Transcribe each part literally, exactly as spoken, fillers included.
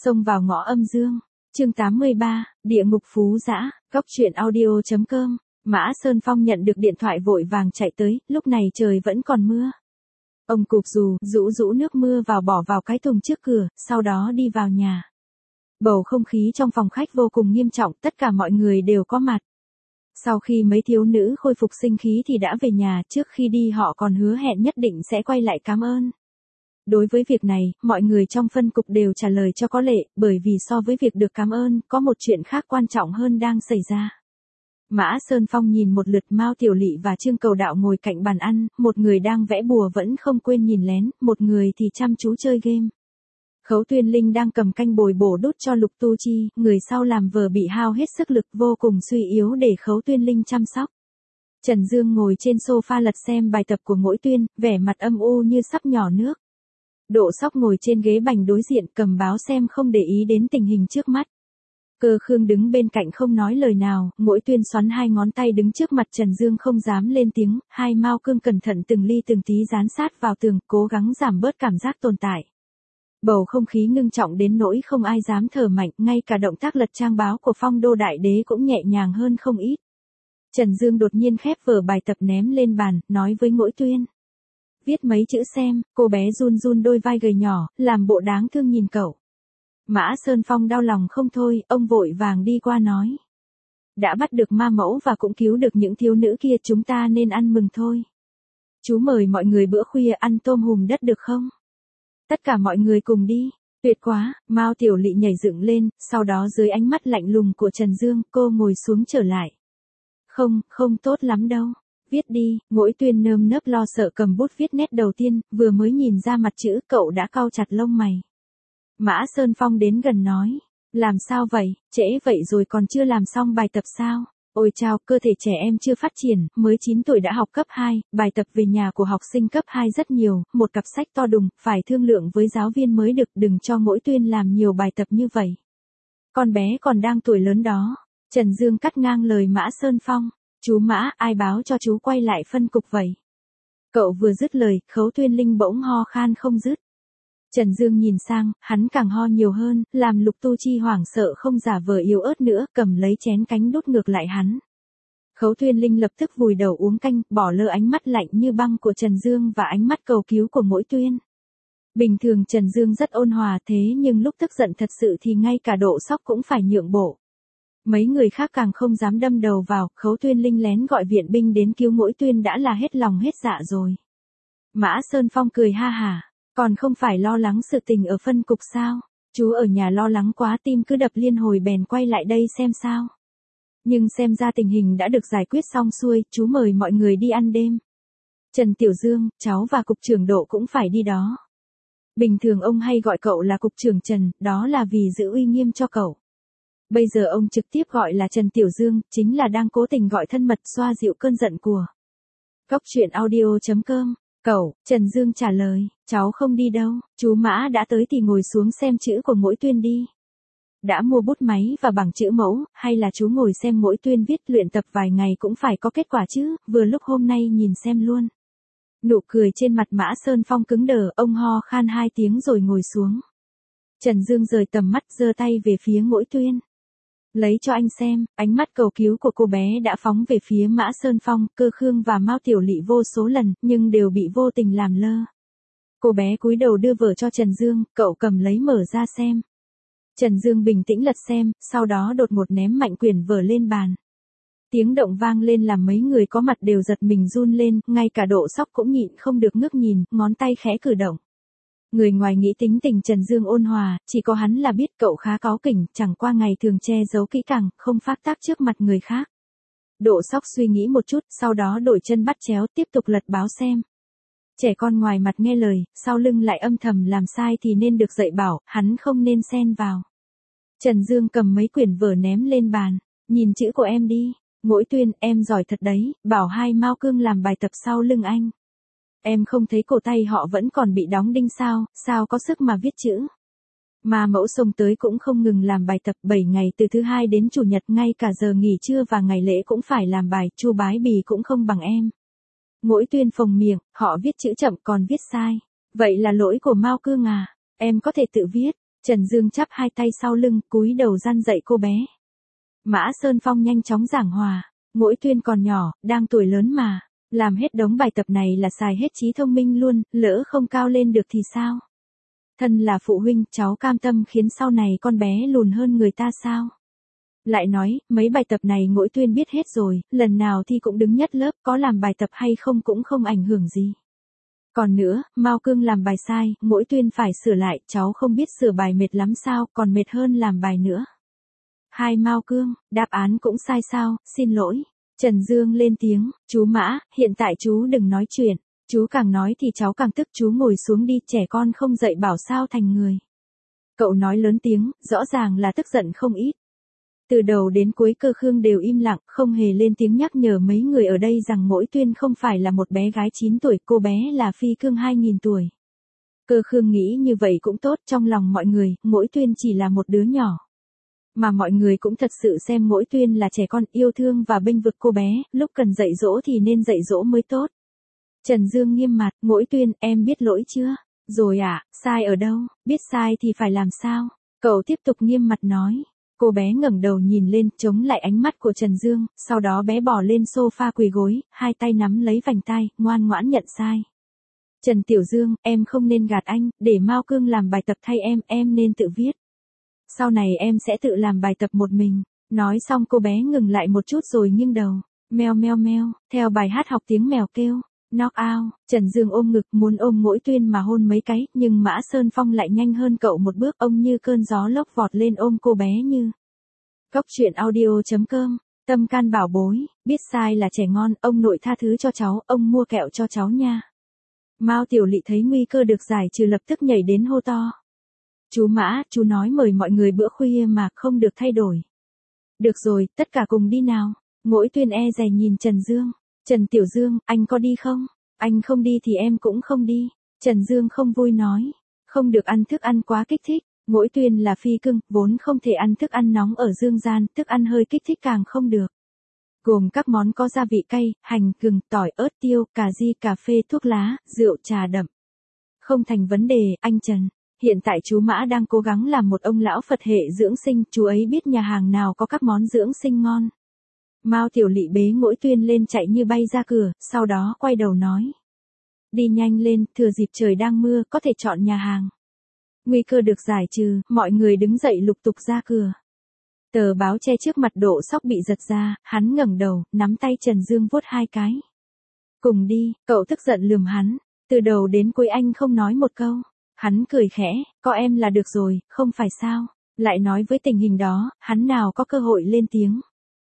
Xông vào ngõ âm dương. Chương tám mươi ba, Địa ngục phú dã, Góc truyện audio chấm com. Mã Sơn Phong nhận được điện thoại vội vàng chạy tới, lúc này trời vẫn còn mưa. Ông cụp dù, rũ rũ nước mưa vào bỏ vào cái thùng trước cửa, sau đó đi vào nhà. Bầu không khí trong phòng khách vô cùng nghiêm trọng, tất cả mọi người đều có mặt. Sau khi mấy thiếu nữ khôi phục sinh khí thì đã về nhà, trước khi đi họ còn hứa hẹn nhất định sẽ quay lại cảm ơn. Đối với việc này, mọi người trong phân cục đều trả lời cho có lệ, bởi vì so với việc được cảm ơn, có một chuyện khác quan trọng hơn đang xảy ra. Mã Sơn Phong nhìn một lượt Mao Tiểu Lị và Trương Cầu Đạo ngồi cạnh bàn ăn, một người đang vẽ bùa vẫn không quên nhìn lén, một người thì chăm chú chơi game. Khấu Tuyên Linh đang cầm canh bồi bổ đút cho Lục Tu Chi, người sau làm vờ bị hao hết sức lực vô cùng suy yếu để Khấu Tuyên Linh chăm sóc. Trần Dương ngồi trên sofa lật xem bài tập của Mỗi Tuyên, vẻ mặt âm u như sắp nhỏ nước. Độ Sóc ngồi trên ghế bành đối diện cầm báo xem không để ý đến tình hình trước mắt. Cơ Khương đứng bên cạnh không nói lời nào, Mỗi Tuyên xoắn hai ngón tay đứng trước mặt Trần Dương không dám lên tiếng, hai Mao Cương cẩn thận từng ly từng tí dán sát vào tường, cố gắng giảm bớt cảm giác tồn tại. Bầu không khí ngưng trọng đến nỗi không ai dám thở mạnh, ngay cả động tác lật trang báo của Phong Đô Đại Đế cũng nhẹ nhàng hơn không ít. Trần Dương đột nhiên khép vở bài tập ném lên bàn, nói với Mỗi Tuyên. Viết mấy chữ xem, cô bé run run đôi vai gầy nhỏ, làm bộ đáng thương nhìn cậu. Mã Sơn Phong đau lòng không thôi, ông vội vàng đi qua nói. Đã bắt được ma mẫu và cũng cứu được những thiếu nữ kia, chúng ta nên ăn mừng thôi. Chú mời mọi người bữa khuya ăn tôm hùm đất được không? Tất cả mọi người cùng đi. Tuyệt quá, Mao Tiểu Lị nhảy dựng lên, sau đó dưới ánh mắt lạnh lùng của Trần Dương, cô ngồi xuống trở lại. Không, không tốt lắm đâu. Viết đi, Mỗi Tuyên nơm nớp lo sợ cầm bút viết nét đầu tiên, vừa mới nhìn ra mặt chữ cậu đã cau chặt lông mày. Mã Sơn Phong đến gần nói, làm sao vậy, trễ vậy rồi còn chưa làm xong bài tập sao? Ôi chao, cơ thể trẻ em chưa phát triển, mới chín tuổi đã học cấp hai, bài tập về nhà của học sinh cấp hai rất nhiều, một cặp sách to đùng, phải thương lượng với giáo viên mới được, đừng cho Mỗi Tuyên làm nhiều bài tập như vậy. Con bé còn đang tuổi lớn đó. Trần Dương cắt ngang lời Mã Sơn Phong. Chú Mã, ai báo cho chú quay lại phân cục vậy? Cậu vừa dứt lời, Khấu Tuyên Linh bỗng ho khan không dứt. Trần Dương nhìn sang, hắn càng ho nhiều hơn, làm Lục Tu Chi hoảng sợ không giả vờ yếu ớt nữa, cầm lấy chén cánh đút ngược lại hắn. Khấu Tuyên Linh lập tức vùi đầu uống canh, bỏ lơ ánh mắt lạnh như băng của Trần Dương và ánh mắt cầu cứu của Mỗi Tuyên. Bình thường Trần Dương rất ôn hòa thế nhưng lúc tức giận thật sự thì ngay cả Độ Sóc cũng phải nhượng bộ. Mấy người khác càng không dám đâm đầu vào, Khấu Tuyên Linh lén gọi viện binh đến cứu Mỗi Tuyên đã là hết lòng hết dạ rồi. Mã Sơn Phong cười ha hả, còn không phải lo lắng sự tình ở phân cục sao? Chú ở nhà lo lắng quá tim cứ đập liên hồi bèn quay lại đây xem sao. Nhưng xem ra tình hình đã được giải quyết xong xuôi, chú mời mọi người đi ăn đêm. Trần Tiểu Dương, cháu và cục trưởng Độ cũng phải đi đó. Bình thường ông hay gọi cậu là cục trưởng Trần, đó là vì giữ uy nghiêm cho cậu. Bây giờ ông trực tiếp gọi là Trần Tiểu Dương, chính là đang cố tình gọi thân mật xoa dịu cơn giận của. Góc truyện audio chấm com. Cậu, Trần Dương trả lời, cháu không đi đâu, chú Mã đã tới thì ngồi xuống xem chữ của Mỗi Tuyên đi. Đã mua bút máy và bảng chữ mẫu, hay là chú ngồi xem Mỗi Tuyên viết luyện tập vài ngày cũng phải có kết quả chứ, vừa lúc hôm nay nhìn xem luôn. Nụ cười trên mặt Mã Sơn Phong cứng đờ, ông ho khan hai tiếng rồi ngồi xuống. Trần Dương rời tầm mắt giơ tay về phía Mỗi Tuyên. Lấy cho anh xem, ánh mắt cầu cứu của cô bé đã phóng về phía Mã Sơn Phong, Cơ Khương và Mao Tiểu Lị vô số lần, nhưng đều bị vô tình làm lơ. Cô bé cúi đầu đưa vở cho Trần Dương, cậu cầm lấy mở ra xem. Trần Dương bình tĩnh lật xem, sau đó đột ngột ném mạnh quyển vở lên bàn. Tiếng động vang lên làm mấy người có mặt đều giật mình run lên, ngay cả Độ Sóc cũng nhịn không được ngước nhìn, ngón tay khẽ cử động. Người ngoài nghĩ tính tình Trần Dương ôn hòa, chỉ có hắn là biết cậu khá cáu kỉnh, chẳng qua ngày thường che giấu kỹ càng, không phát tác trước mặt người khác. Độ Sóc suy nghĩ một chút, sau đó đổi chân bắt chéo tiếp tục lật báo xem. Trẻ con ngoài mặt nghe lời, sau lưng lại âm thầm làm sai thì nên được dạy bảo, hắn không nên xen vào. Trần Dương cầm mấy quyển vở ném lên bàn, nhìn chữ của em đi, Mỗi Tuyên, em giỏi thật đấy, bảo hai Mao Cương làm bài tập sau lưng anh. Em không thấy cổ tay họ vẫn còn bị đóng đinh sao, sao có sức mà viết chữ. Ma mẫu xông tới cũng không ngừng làm bài tập bảy ngày từ thứ hai đến chủ nhật, ngay cả giờ nghỉ trưa và ngày lễ cũng phải làm bài, Chu Bái Bì cũng không bằng em. Mỗi Tuyên phồng miệng, họ viết chữ chậm còn viết sai. Vậy là lỗi của Mao Cương à, em có thể tự viết. Trần Dương chắp hai tay sau lưng, cúi đầu răn dạy cô bé. Mã Sơn Phong nhanh chóng giảng hòa. Mỗi Tuyên còn nhỏ, đang tuổi lớn mà. Làm hết đống bài tập này là xài hết trí thông minh luôn, lỡ không cao lên được thì sao? Thân là phụ huynh, cháu cam tâm khiến sau này con bé lùn hơn người ta sao? Lại nói, mấy bài tập này Mỗi Tuyên biết hết rồi, lần nào thì cũng đứng nhất lớp, có làm bài tập hay không cũng không ảnh hưởng gì. Còn nữa, Mao Cương làm bài sai, Mỗi Tuyên phải sửa lại, cháu không biết sửa bài mệt lắm sao, còn mệt hơn làm bài nữa. Hai Mao Cương, đáp án cũng sai sao, xin lỗi. Trần Dương lên tiếng, chú Mã, hiện tại chú đừng nói chuyện, chú càng nói thì cháu càng tức, chú ngồi xuống đi, trẻ con không dạy bảo sao thành người. Cậu nói lớn tiếng, rõ ràng là tức giận không ít. Từ đầu đến cuối Cơ Khương đều im lặng, không hề lên tiếng nhắc nhở mấy người ở đây rằng Mỗi Tuyên không phải là một bé gái chín tuổi, cô bé là Phi Cương hai nghìn tuổi. Cơ Khương nghĩ như vậy cũng tốt, trong lòng mọi người, Mỗi Tuyên chỉ là một đứa nhỏ. Mà mọi người cũng thật sự xem Mỗi Tuyên là trẻ con, yêu thương và bênh vực cô bé, lúc cần dạy dỗ thì nên dạy dỗ mới tốt. Trần Dương nghiêm mặt, Mỗi Tuyên, em biết lỗi chưa? Rồi ạ, à, sai ở đâu? Biết sai thì phải làm sao? Cậu tiếp tục nghiêm mặt nói. Cô bé ngẩng đầu nhìn lên, chống lại ánh mắt của Trần Dương, sau đó bé bỏ lên sofa quỳ gối, hai tay nắm lấy vành tai, ngoan ngoãn nhận sai. Trần Tiểu Dương, em không nên gạt anh, để Mao Cương làm bài tập thay em, em nên tự viết. Sau này em sẽ tự làm bài tập một mình. Nói xong cô bé ngừng lại một chút rồi nghiêng đầu. Meo meo meo, theo bài hát học tiếng mèo kêu. Knock out, Trần Dương ôm ngực muốn ôm Mỗi Tuyên mà hôn mấy cái, nhưng Mã Sơn Phong lại nhanh hơn cậu một bước, ông như cơn gió lốc vọt lên ôm cô bé như. Cốc truyện audio chấm com, tâm can bảo bối, biết sai là trẻ ngon, ông nội tha thứ cho cháu, ông mua kẹo cho cháu nha. Mao Tiểu Lị thấy nguy cơ được giải trừ lập tức nhảy đến hô to. Chú Mã, chú nói mời mọi người bữa khuya mà không được thay đổi. Được rồi, tất cả cùng đi nào. Mỗi Tuyên e dè nhìn Trần Dương. Trần Tiểu Dương, anh có đi không? Anh không đi thì em cũng không đi. Trần Dương không vui nói. Không được ăn thức ăn quá kích thích. Mỗi Tuyên là Phi Cương, vốn không thể ăn thức ăn nóng ở dương gian, thức ăn hơi kích thích càng không được. Gồm các món có gia vị cay, hành, gừng, tỏi, ớt, tiêu, cà ri, cà phê, thuốc lá, rượu, trà đậm. Không thành vấn đề, anh Trần. Hiện tại chú Mã đang cố gắng làm một ông lão Phật hệ dưỡng sinh, chú ấy biết nhà hàng nào có các món dưỡng sinh ngon. Mao Tiểu Lị bế Mỗi Tuyên lên chạy như bay ra cửa, sau đó quay đầu nói. Đi nhanh lên, thừa dịp trời đang mưa, có thể chọn nhà hàng. Nguy cơ được giải trừ, mọi người đứng dậy lục tục ra cửa. Tờ báo che trước mặt Độ Sóc bị giật ra, hắn ngẩng đầu, nắm tay Trần Dương vuốt hai cái. Cùng đi, cậu tức giận lườm hắn, từ đầu đến cuối anh không nói một câu. Hắn cười khẽ, có em là được rồi, không phải sao. Lại nói với tình hình đó, hắn nào có cơ hội lên tiếng.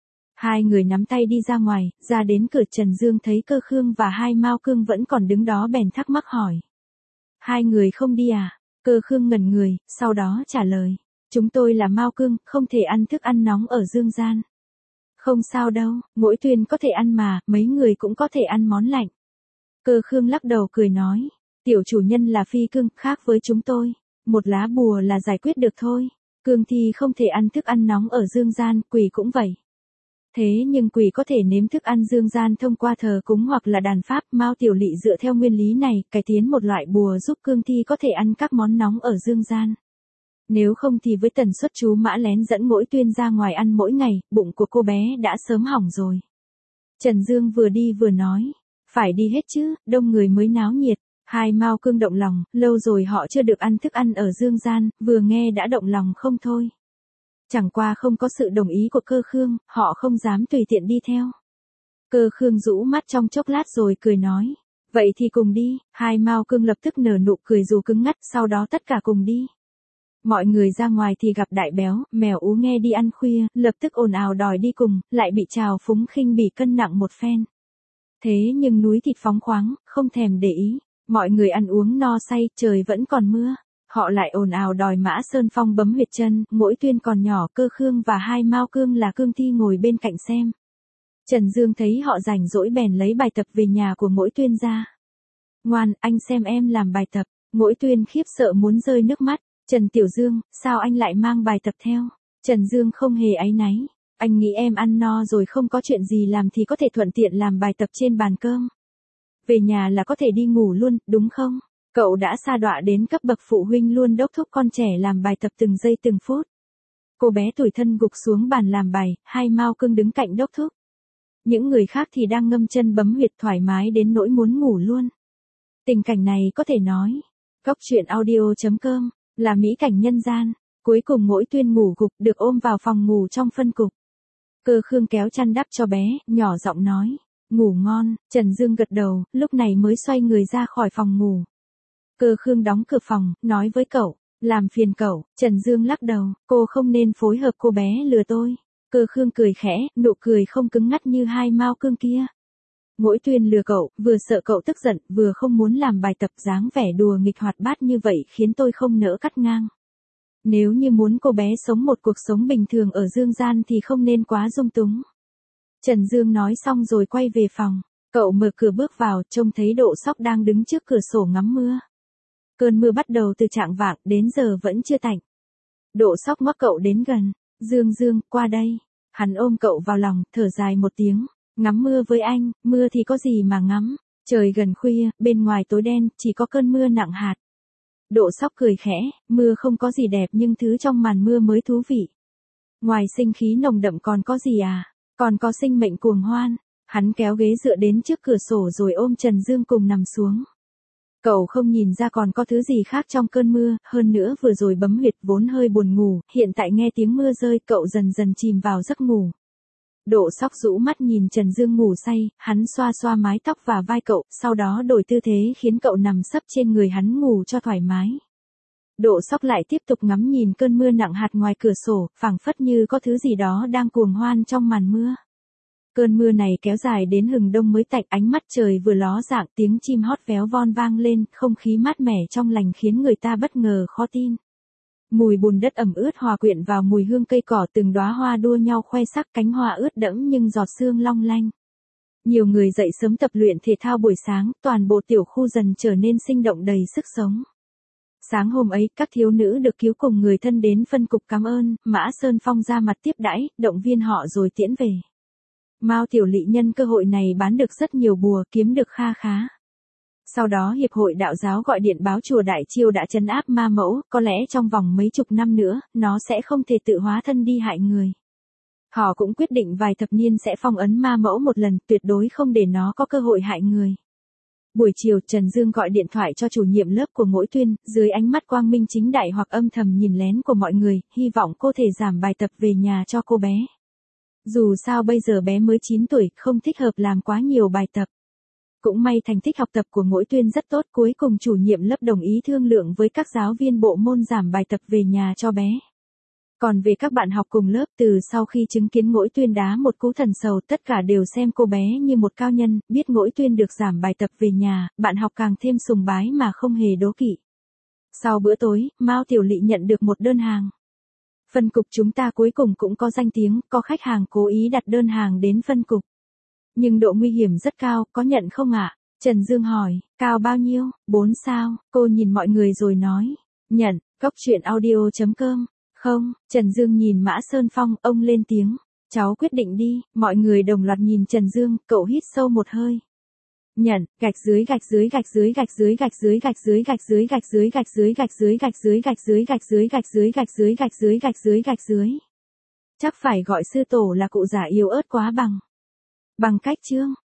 Hai người nắm tay đi ra ngoài, ra đến cửa Trần Dương thấy Cơ Khương và hai Mao Cương vẫn còn đứng đó bèn thắc mắc hỏi. Hai người không đi à? Cơ Khương ngẩn người, sau đó trả lời. Chúng tôi là Mao Cương, không thể ăn thức ăn nóng ở dương gian. Không sao đâu, Mỗi Tuyên có thể ăn mà, mấy người cũng có thể ăn món lạnh. Cơ Khương lắc đầu cười nói. Tiểu chủ nhân là Phi Cương, khác với chúng tôi. Một lá bùa là giải quyết được thôi. Cương thì không thể ăn thức ăn nóng ở dương gian, quỷ cũng vậy. Thế nhưng quỷ có thể nếm thức ăn dương gian thông qua thờ cúng hoặc là đàn pháp. Mao Tiểu Lị dựa theo nguyên lý này, cải tiến một loại bùa giúp cương thi có thể ăn các món nóng ở dương gian. Nếu không thì với tần suất chú Mã lén dẫn Mỗi Tuyên ra ngoài ăn mỗi ngày, bụng của cô bé đã sớm hỏng rồi. Trần Dương vừa đi vừa nói. Phải đi hết chứ, đông người mới náo nhiệt. Hai Mao Cương động lòng, lâu rồi họ chưa được ăn thức ăn ở dương gian, vừa nghe đã động lòng không thôi. Chẳng qua không có sự đồng ý của Cơ Khương, họ không dám tùy tiện đi theo. Cơ Khương rũ mắt trong chốc lát rồi cười nói. Vậy thì cùng đi, hai Mao Cương lập tức nở nụ cười dù cứng ngắt, sau đó tất cả cùng đi. Mọi người ra ngoài thì gặp Đại Béo, Mèo Ú nghe đi ăn khuya, lập tức ồn ào đòi đi cùng, lại bị trào phúng khinh bỉ cân nặng một phen. Thế nhưng núi thịt phóng khoáng, không thèm để ý. Mọi người ăn uống no say, trời vẫn còn mưa. Họ lại ồn ào đòi Mã Sơn Phong bấm huyệt chân, Mỗi Tuyên còn nhỏ, Cơ Khương và hai Mao Cương là cương thi ngồi bên cạnh xem. Trần Dương thấy họ rảnh rỗi bèn lấy bài tập về nhà của Mỗi Tuyên ra. Ngoan, anh xem em làm bài tập. Mỗi Tuyên khiếp sợ muốn rơi nước mắt. Trần Tiểu Dương, sao anh lại mang bài tập theo? Trần Dương không hề áy náy. Anh nghĩ em ăn no rồi không có chuyện gì làm thì có thể thuận tiện làm bài tập trên bàn cơm. Về nhà là có thể đi ngủ luôn, đúng không? Cậu đã sa đọa đến cấp bậc phụ huynh luôn đốc thúc con trẻ làm bài tập từng giây từng phút. Cô bé tủi thân gục xuống bàn làm bài, hai mao cưng đứng cạnh đốc thúc. Những người khác thì đang ngâm chân bấm huyệt thoải mái đến nỗi muốn ngủ luôn. Tình cảnh này có thể nói, Cóc truyện audio chấm com, là mỹ cảnh nhân gian. Cuối cùng Mỗi Tuyên ngủ gục được ôm vào phòng ngủ trong phân cục. Cơ Khương kéo chăn đắp cho bé, nhỏ giọng nói, ngủ ngon. Trần Dương gật đầu, lúc này mới xoay người ra khỏi phòng ngủ. Cơ Khương đóng cửa phòng, nói với cậu, làm phiền cậu. Trần Dương lắc đầu, cô không nên phối hợp cô bé lừa tôi. Cơ Khương cười khẽ, nụ cười không cứng ngắt như hai mao cương kia. Mỗi Tuyên lừa cậu, vừa sợ cậu tức giận, vừa không muốn làm bài tập, dáng vẻ đùa nghịch hoạt bát như vậy khiến tôi không nỡ cắt ngang. Nếu như muốn cô bé sống một cuộc sống bình thường ở dương gian thì không nên quá dung túng. Trần Dương nói xong rồi quay về phòng. Cậu mở cửa bước vào, trông thấy Độ Sóc đang đứng trước cửa sổ ngắm mưa. Cơn mưa bắt đầu từ chạng vạng, đến giờ vẫn chưa tạnh. Độ Sóc ngoắc cậu đến gần. Dương Dương, qua đây. Hắn ôm cậu vào lòng, thở dài một tiếng. Ngắm mưa với anh, mưa thì có gì mà ngắm. Trời gần khuya, bên ngoài tối đen, chỉ có cơn mưa nặng hạt. Độ Sóc cười khẽ, mưa không có gì đẹp nhưng thứ trong màn mưa mới thú vị. Ngoài sinh khí nồng đậm còn có gì à? Còn có sinh mệnh cuồng hoan. Hắn kéo ghế dựa đến trước cửa sổ rồi ôm Trần Dương cùng nằm xuống. Cậu không nhìn ra còn có thứ gì khác trong cơn mưa, hơn nữa vừa rồi bấm huyệt vốn hơi buồn ngủ, hiện tại nghe tiếng mưa rơi cậu dần dần chìm vào giấc ngủ. Độ Sóc rũ mắt nhìn Trần Dương ngủ say, hắn xoa xoa mái tóc và vai cậu, sau đó đổi tư thế khiến cậu nằm sấp trên người hắn ngủ cho thoải mái. Độ Sóc lại tiếp tục ngắm nhìn cơn mưa nặng hạt ngoài cửa sổ, phảng phất như có thứ gì đó đang cuồng hoan trong màn mưa. Cơn mưa này kéo dài đến hừng đông mới tạnh, ánh mắt trời vừa ló dạng, tiếng chim hót véo von vang lên, không khí mát mẻ trong lành khiến người ta bất ngờ khó tin. Mùi bùn đất ẩm ướt hòa quyện vào mùi hương cây cỏ, từng đóa hoa đua nhau khoe sắc, cánh hoa ướt đẫm nhưng giọt sương long lanh. Nhiều người dậy sớm tập luyện thể thao buổi sáng, toàn bộ tiểu khu dần trở nên sinh động đầy sức sống. Sáng hôm ấy, các thiếu nữ được cứu cùng người thân đến phân cục cảm ơn, Mã Sơn Phong ra mặt tiếp đãi, động viên họ rồi tiễn về. Mao Tiểu Lị nhân cơ hội này bán được rất nhiều bùa, kiếm được kha khá. Sau đó Hiệp hội Đạo giáo gọi điện báo chùa Đại Chiêu đã trấn áp ma mẫu, có lẽ trong vòng mấy chục năm nữa, nó sẽ không thể tự hóa thân đi hại người. Họ cũng quyết định vài thập niên sẽ phong ấn ma mẫu một lần, tuyệt đối không để nó có cơ hội hại người. Buổi chiều, Trần Dương gọi điện thoại cho chủ nhiệm lớp của Mỗi Tuyên, dưới ánh mắt quang minh chính đại hoặc âm thầm nhìn lén của mọi người, hy vọng cô thể giảm bài tập về nhà cho cô bé. Dù sao bây giờ bé mới chín tuổi, không thích hợp làm quá nhiều bài tập. Cũng may thành tích học tập của Mỗi Tuyên rất tốt, cuối cùng chủ nhiệm lớp đồng ý thương lượng với các giáo viên bộ môn giảm bài tập về nhà cho bé. Còn về các bạn học cùng lớp, từ sau khi chứng kiến Mỗi Tuyên đá một cú thần sầu, tất cả đều xem cô bé như một cao nhân, biết Mỗi Tuyên được giảm bài tập về nhà, bạn học càng thêm sùng bái mà không hề đố kỵ. Sau bữa tối, Mao Tiểu Lị nhận được một đơn hàng. Phân cục chúng ta cuối cùng cũng có danh tiếng, có khách hàng cố ý đặt đơn hàng đến phân cục. Nhưng độ nguy hiểm rất cao, có nhận không ạ? Trần Dương hỏi, cao bao nhiêu? Bốn sao, cô nhìn mọi người rồi nói, nhận. Cóc truyện audio chấm com. Không, Trần Dương nhìn Mã Sơn Phong, ông lên tiếng, cháu quyết định đi. Mọi người đồng loạt nhìn Trần Dương, cậu hít sâu một hơi. Nhận, gạch dưới gạch dưới gạch dưới gạch dưới gạch dưới gạch dưới gạch dưới gạch dưới gạch dưới gạch dưới gạch dưới gạch dưới gạch dưới gạch dưới gạch dưới gạch dưới gạch dưới gạch dưới. Chắc phải gọi sư tổ là cụ già yếu ớt quá bằng. Bằng cách chương.